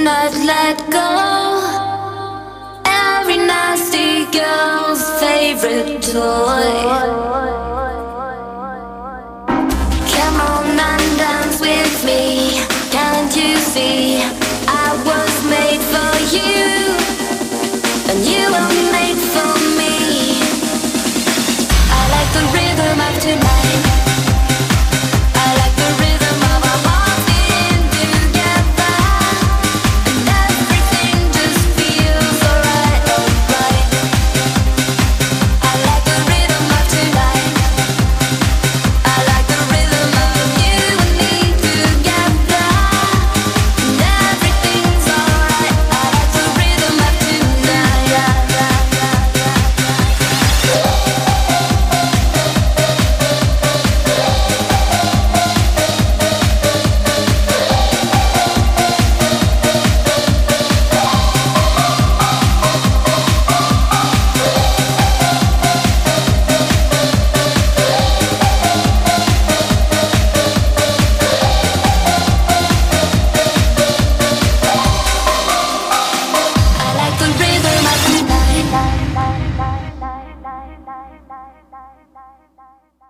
not let go. Every nasty girl's favorite toy. Come on and dance with me. Can't you see I was made for you, and you were made for me. I like the rhythm of tonight. I like the rhythm of our hearts beating together, and everything just feels alright, alright. I like the rhythm of tonight. I like the rhythm of you and me together, and everything's alright. I like the rhythm of tonight. I like the rhythm of tonight.